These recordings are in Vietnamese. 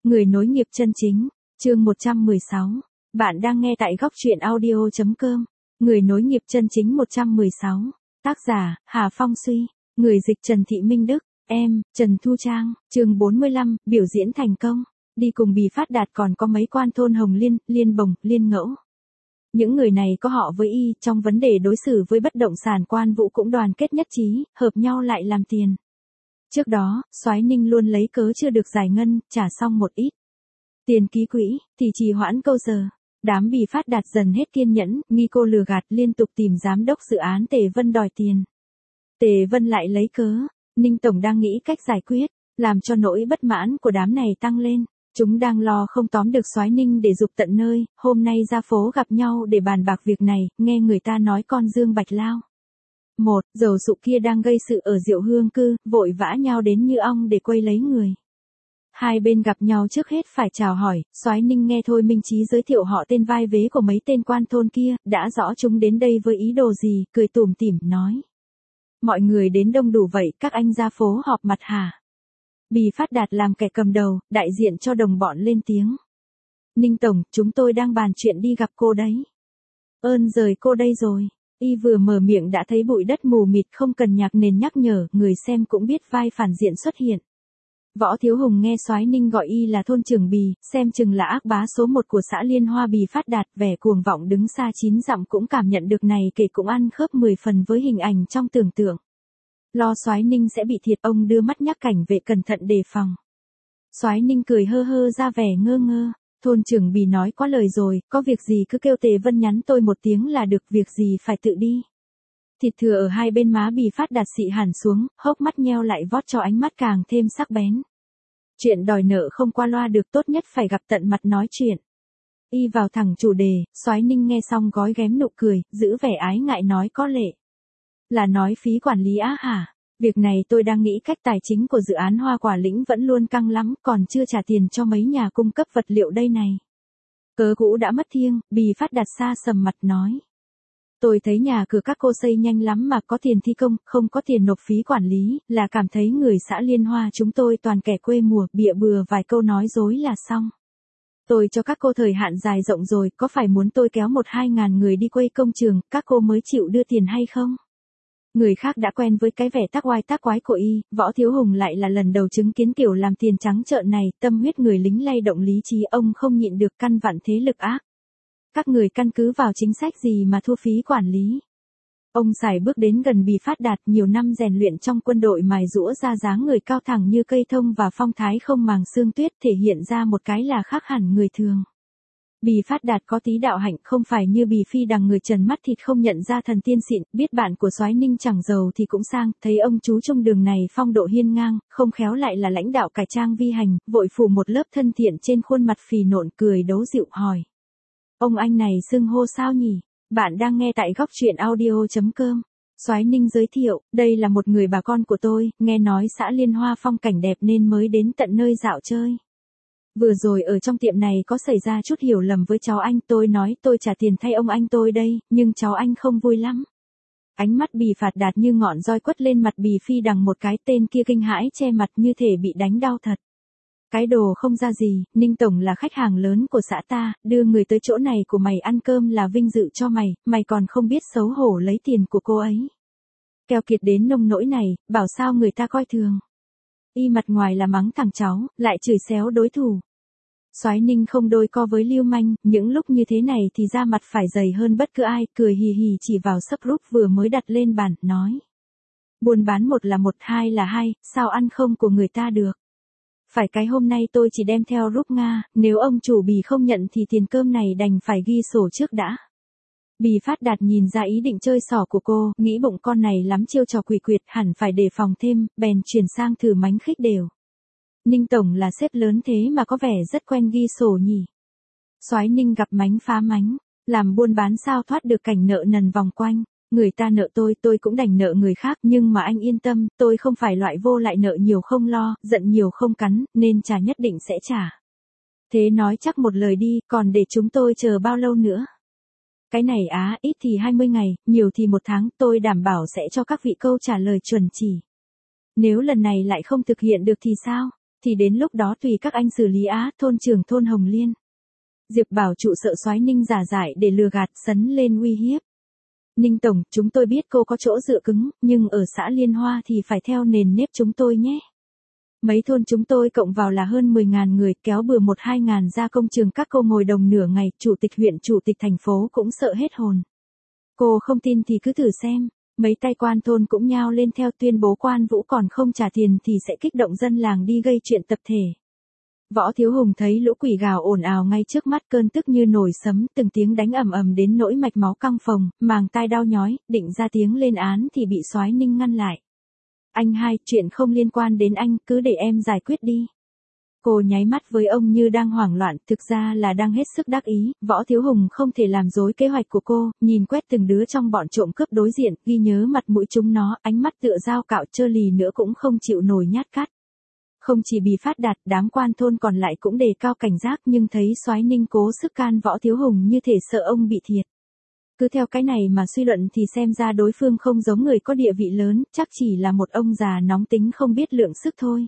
Người nối nghiệp chân chính, chương 116. Bạn đang nghe tại góc truyện audio.com. Người nối nghiệp chân chính 116. Tác giả, Hà Phong Suy. Người dịch Trần Thị Minh Đức. Em, Trần Thu Trang. Chương 45, biểu diễn thành công. Đi cùng Bì Phát Đạt còn có mấy quan thôn Hồng Liên, Liên Bồng, Liên Ngẫu. Những người này có họ với y, trong vấn đề đối xử với bất động sản Quan Vũ cũng đoàn kết nhất trí, hợp nhau lại làm tiền. Trước đó, Soái Ninh luôn lấy cớ chưa được giải ngân, trả xong một ít tiền ký quỹ, thì trì hoãn câu giờ. Đám Bì Phát Đạt dần hết kiên nhẫn, nghi cô lừa gạt, liên tục tìm giám đốc dự án Tề Vân đòi tiền. Tề Vân lại lấy cớ, Ninh Tổng đang nghĩ cách giải quyết, làm cho nỗi bất mãn của đám này tăng lên. Chúng đang lo không tóm được Soái Ninh để giục tận nơi, hôm nay ra phố gặp nhau để bàn bạc việc này, nghe người ta nói con Dương Bạch Lao. Một, dầu sụ kia đang gây sự ở Diệu Hương Cư, vội vã nhau đến như ong để quây lấy người. Hai bên gặp nhau trước hết phải chào hỏi, Soái Ninh nghe Thôi Minh Chí giới thiệu họ tên vai vế của mấy tên quan thôn kia, đã rõ chúng đến đây với ý đồ gì, cười tủm tỉm nói. Mọi người đến đông đủ vậy, các anh ra phố họp mặt hả? Bì Phát Đạt làm kẻ cầm đầu, đại diện cho đồng bọn lên tiếng. Ninh Tổng, chúng tôi đang bàn chuyện đi gặp cô đấy. Ơn rời cô đây rồi. Y vừa mở miệng đã thấy bụi đất mù mịt, không cần nhạc nền nhắc nhở, người xem cũng biết vai phản diện xuất hiện. Võ Thiếu Hùng nghe Soái Ninh gọi y là thôn trưởng Bì, xem chừng là ác bá số 1 của xã Liên Hoa Bì Phát Đạt, vẻ cuồng vọng đứng xa 9 dặm cũng cảm nhận được này, kể cũng ăn khớp 10 phần với hình ảnh trong tưởng tượng. Lo Soái Ninh sẽ bị thiệt, ông đưa mắt nhắc cảnh vệ cẩn thận đề phòng. Soái Ninh cười hơ hơ ra vẻ ngơ ngơ. Thôn trưởng Bì nói quá lời rồi, có việc gì cứ kêu Tề Vân nhắn tôi một tiếng là được, việc gì phải tự đi. Thịt thừa ở hai bên má Bì Phát Đạt xị hẳn xuống, hốc mắt nheo lại vót cho ánh mắt càng thêm sắc bén. Chuyện đòi nợ không qua loa được, tốt nhất phải gặp tận mặt nói chuyện. Y vào thẳng chủ đề, Soái Ninh nghe xong gói ghém nụ cười, giữ vẻ ái ngại nói có lệ. Là nói phí quản lý á hả? Việc này tôi đang nghĩ cách, tài chính của dự án Hoa Quả Lĩnh vẫn luôn căng lắm, còn chưa trả tiền cho mấy nhà cung cấp vật liệu đây này. Cớ cũ đã mất thiêng, Bì Phát Đạt xa sầm mặt nói. Tôi thấy nhà cửa các cô xây nhanh lắm mà có tiền thi công, không có tiền nộp phí quản lý, là cảm thấy người xã Liên Hoa chúng tôi toàn kẻ quê mùa, bịa bừa vài câu nói dối là xong. Tôi cho các cô thời hạn dài rộng rồi, có phải muốn tôi kéo 1-2 ngàn người đi quây công trường, các cô mới chịu đưa tiền hay không? Người khác đã quen với cái vẻ tác oai tác quái của y, Võ Thiếu Hùng lại là lần đầu chứng kiến kiểu làm tiền trắng trợn này, tâm huyết người lính lay động lý trí ông không nhịn được, căn vặn thế lực ác. Các người căn cứ vào chính sách gì mà thu phí quản lý? Ông sải bước đến gần Bì Phát Đạt, nhiều năm rèn luyện trong quân đội mài giũa ra dáng người cao thẳng như cây thông và phong thái không màng sương tuyết, thể hiện ra một cái là khác hẳn người thường. Bì Phát Đạt có tí đạo hạnh, không phải như Bì Phi Đằng người trần mắt thịt không nhận ra thần tiên xịn, biết bạn của Soái Ninh chẳng giàu thì cũng sang, thấy ông chú trong đường này phong độ hiên ngang, không khéo lại là lãnh đạo cải trang vi hành, vội phủ một lớp thân thiện trên khuôn mặt phì nộn, cười đấu dịu hỏi. Ông anh này xưng hô sao nhỉ? Bạn đang nghe tại góc truyện audio.com. Soái Ninh giới thiệu, đây là một người bà con của tôi, nghe nói xã Liên Hoa phong cảnh đẹp nên mới đến tận nơi dạo chơi. Vừa rồi ở trong tiệm này có xảy ra chút hiểu lầm với cháu anh, tôi nói tôi trả tiền thay ông anh tôi đây, nhưng cháu anh không vui lắm. Ánh mắt Bì Phát Đạt như ngọn roi quất lên mặt Bì Phi Đằng một cái, tên kia kinh hãi che mặt như thể bị đánh đau thật. Cái đồ không ra gì, Ninh Tổng là khách hàng lớn của xã ta, đưa người tới chỗ này của mày ăn cơm là vinh dự cho mày, mày còn không biết xấu hổ lấy tiền của cô ấy. Keo kiệt đến nông nỗi này, bảo sao người ta coi thường. Y mặt ngoài là mắng thằng cháu, lại chửi xéo đối thủ. Soái Ninh không đôi co với lưu manh, những lúc như thế này thì da mặt phải dày hơn bất cứ ai, cười hì hì chỉ vào sub group vừa mới đặt lên bàn, nói. Buôn bán một là một, hai là hai, sao ăn không của người ta được. Phải cái hôm nay tôi chỉ đem theo group Nga, nếu ông chủ Bì không nhận thì tiền cơm này đành phải ghi sổ trước đã. Bì Phát Đạt nhìn ra ý định chơi xỏ của cô, nghĩ bụng con này lắm chiêu trò quỷ quyệt, hẳn phải đề phòng thêm, bèn chuyển sang thử mánh khích đều. Ninh Tổng là sếp lớn thế mà có vẻ rất quen ghi sổ nhỉ. Soái Ninh gặp mánh phá mánh, làm buôn bán sao thoát được cảnh nợ nần vòng quanh. Người ta nợ tôi cũng đành nợ người khác, nhưng mà anh yên tâm, tôi không phải loại vô lại nợ nhiều không lo, giận nhiều không cắn, nên trả nhất định sẽ trả. Thế nói chắc một lời đi, còn để chúng tôi chờ bao lâu nữa? Cái này ít thì 20 ngày, nhiều thì 1 tháng, tôi đảm bảo sẽ cho các vị câu trả lời chuẩn chỉ. Nếu lần này lại không thực hiện được thì sao? thì đến lúc đó tùy các anh xử lý á, thôn trưởng thôn Hồng Liên. Diệp Bảo trụ sợ Soái Ninh giả dại để lừa gạt, sấn lên uy hiếp. Ninh tổng, chúng tôi biết cô có chỗ dựa cứng, nhưng ở xã Liên Hoa thì phải theo nền nếp chúng tôi nhé. Mấy thôn chúng tôi cộng vào là hơn 10.000 người, kéo bừa 1-2 ngàn ra công trường các cô ngồi đồng nửa ngày, chủ tịch huyện, chủ tịch thành phố cũng sợ hết hồn. Cô không tin thì cứ thử xem. Mấy tay quan thôn cũng nhao lên theo, tuyên bố Quan Vũ còn không trả tiền thì sẽ kích động dân làng đi gây chuyện tập thể. Võ Thiếu Hùng thấy lũ quỷ gào ồn ào ngay trước mắt, cơn tức như nổi sấm, từng tiếng đánh ầm ầm đến nỗi mạch máu căng phồng, màng tai đau nhói, định ra tiếng lên án thì bị Soái Ninh ngăn lại. Anh hai, chuyện không liên quan đến anh, cứ để em giải quyết đi. Cô nháy mắt với ông như đang hoảng loạn, thực ra là đang hết sức đắc ý. Võ Thiếu Hùng không thể làm rối kế hoạch của cô, nhìn quét từng đứa trong bọn trộm cướp đối diện, ghi nhớ mặt mũi chúng nó, ánh mắt tựa dao cạo, trơ lì nữa cũng không chịu nổi nhát cắt. Không chỉ Bì Phát Đạt, đám quan thôn còn lại cũng đề cao cảnh giác, nhưng thấy Soái Ninh cố sức can Võ Thiếu Hùng như thể sợ ông bị thiệt. Cứ theo cái này mà suy luận thì xem ra đối phương không giống người có địa vị lớn, chắc chỉ là một ông già nóng tính không biết lượng sức thôi.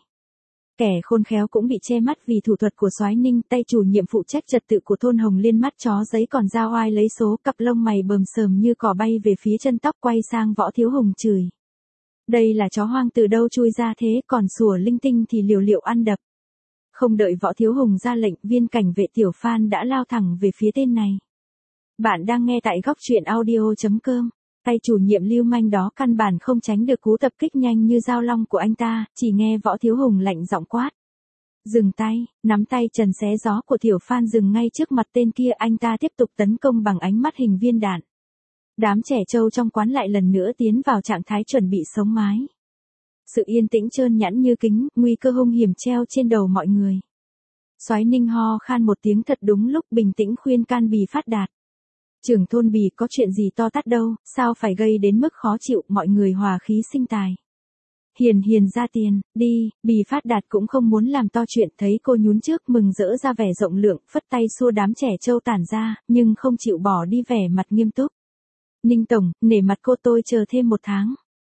Kẻ khôn khéo cũng bị che mắt vì thủ thuật của Soái Ninh, tay chủ nhiệm phụ trách trật tự của thôn Hồng Liên mắt chó giấy còn ra oai lấy số, cặp lông mày bờm sờm như cỏ bay về phía chân tóc, quay sang Võ Thiếu Hùng chửi. Đây là chó hoang từ đâu chui ra thế, còn sủa linh tinh thì liều liệu ăn đập. Không đợi Võ Thiếu Hùng ra lệnh, viên cảnh vệ Tiểu Phan đã lao thẳng về phía tên này. Bạn đang nghe tại góc truyện audio.com. Tay chủ nhiệm lưu manh đó căn bản không tránh được cú tập kích nhanh như dao long của anh ta, chỉ nghe Võ Thiếu Hùng lạnh giọng quát. Dừng tay, nắm tay trần xé gió của Tiểu Phan dừng ngay trước mặt tên kia, anh ta tiếp tục tấn công bằng ánh mắt hình viên đạn. Đám trẻ trâu trong quán lại lần nữa tiến vào trạng thái chuẩn bị sống mái. Sự yên tĩnh trơn nhẵn như kính, nguy cơ hung hiểm treo trên đầu mọi người. Soái Ninh ho khan một tiếng thật đúng lúc, bình tĩnh khuyên can Bì Phát Đạt. Trưởng thôn Bì, có chuyện gì to tát đâu, sao phải gây đến mức khó chịu, mọi người hòa khí sinh tài. Hiền hiền ra tiền, đi. Bì Phát Đạt cũng không muốn làm to chuyện, thấy cô nhún trước mừng rỡ ra vẻ rộng lượng, phất tay xua đám trẻ trâu tản ra, nhưng không chịu bỏ đi vẻ mặt nghiêm túc. Ninh tổng, nể mặt cô tôi chờ thêm 1 tháng.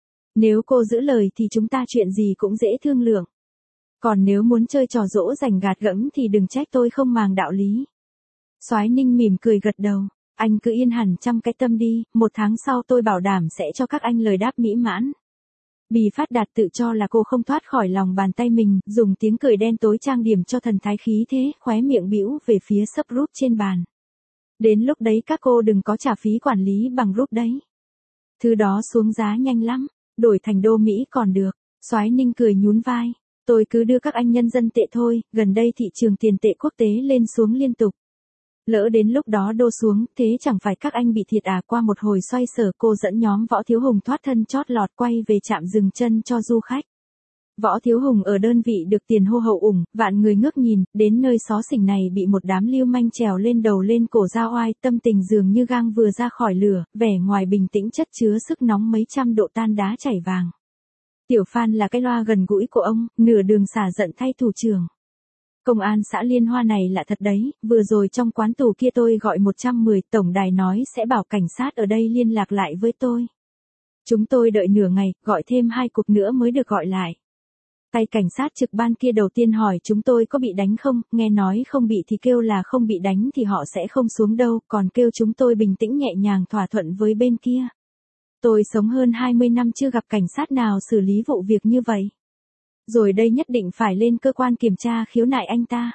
Nếu cô giữ lời thì chúng ta chuyện gì cũng dễ thương lượng. Còn nếu muốn chơi trò dỗ dành gạt gẫm thì đừng trách tôi không màng đạo lý. Soái Ninh mỉm cười gật đầu. Anh cứ yên hẳn trăm cái tâm đi, 1 tháng sau tôi bảo đảm sẽ cho các anh lời đáp mỹ mãn. Bì Phát Đạt tự cho là cô không thoát khỏi lòng bàn tay mình, dùng tiếng cười đen tối trang điểm cho thần thái khí thế, khóe miệng bĩu về phía sấp rút trên bàn. Đến lúc đấy các cô đừng có trả phí quản lý bằng rút đấy. Thứ đó xuống giá nhanh lắm, đổi thành đô Mỹ còn được. Soái Ninh cười nhún vai. Tôi cứ đưa các anh nhân dân tệ thôi, gần đây thị trường tiền tệ quốc tế lên xuống liên tục. Lỡ đến lúc đó đô xuống, thế chẳng phải các anh bị thiệt à. Qua một hồi xoay sở, cô dẫn nhóm Võ Thiếu Hùng thoát thân chót lọt quay về trạm dừng chân cho du khách. Võ Thiếu Hùng ở đơn vị được tiền hô hậu ủng, vạn người ngước nhìn, đến nơi xó xỉnh này bị một đám lưu manh trèo lên đầu lên cổ ra oai, tâm tình dường như gang vừa ra khỏi lửa, vẻ ngoài bình tĩnh chất chứa sức nóng mấy trăm độ tan đá chảy vàng. Tiểu Phan là cái loa gần gũi của ông, nửa đường xả giận thay thủ trưởng. Công an xã Liên Hoa này lạ thật đấy, vừa rồi trong quán tù kia tôi gọi 110, tổng đài nói sẽ bảo cảnh sát ở đây liên lạc lại với tôi. Chúng tôi đợi nửa ngày, gọi thêm 2 cuộc nữa mới được gọi lại. Tay cảnh sát trực ban kia đầu tiên hỏi chúng tôi có bị đánh không, nghe nói không bị thì kêu là không bị đánh thì họ sẽ không xuống đâu, còn kêu chúng tôi bình tĩnh nhẹ nhàng thỏa thuận với bên kia. Tôi sống hơn 20 năm chưa gặp cảnh sát nào xử lý vụ việc như vậy. Rồi đây nhất định phải lên cơ quan kiểm tra khiếu nại anh ta.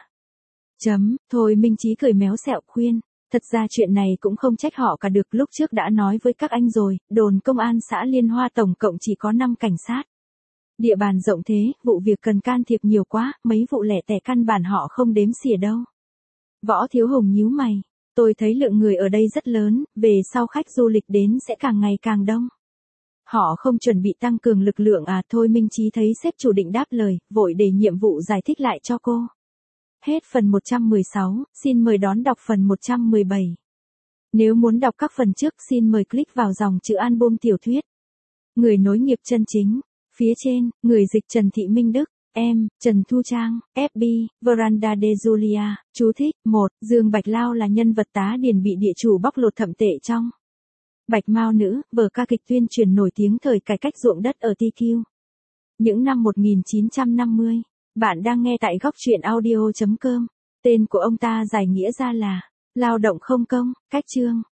Thôi Minh Chí cười méo xẹo khuyên, thật ra chuyện này cũng không trách họ cả được, lúc trước đã nói với các anh rồi, đồn công an xã Liên Hoa tổng cộng chỉ có 5 cảnh sát. Địa bàn rộng thế, vụ việc cần can thiệp nhiều quá, mấy vụ lẻ tẻ căn bản họ không đếm xỉa đâu. Võ Thiếu Hùng nhíu mày, tôi thấy lượng người ở đây rất lớn, về sau khách du lịch đến sẽ càng ngày càng đông. Họ không chuẩn bị tăng cường lực lượng à? Thôi Minh Chí thấy sếp chủ định đáp lời, vội để nhiệm vụ giải thích lại cho cô. Hết phần 116, xin mời đón đọc phần 117. Nếu muốn đọc các phần trước xin mời click vào dòng chữ album tiểu thuyết. Người nối nghiệp chân chính. Phía trên, người dịch Trần Thị Minh Đức, em, Trần Thu Trang, FB, Veranda de Julia, chú thích, 1, Dương Bạch Lao là nhân vật tá điền bị địa chủ bóc lột thậm tệ trong Bạch Mao Nữ, vở ca kịch tuyên truyền nổi tiếng thời cải cách ruộng đất ở TQ. Những năm 1950, Bạn đang nghe tại góc truyện audio.com. Tên của ông ta giải nghĩa ra là lao động không công, cách chương.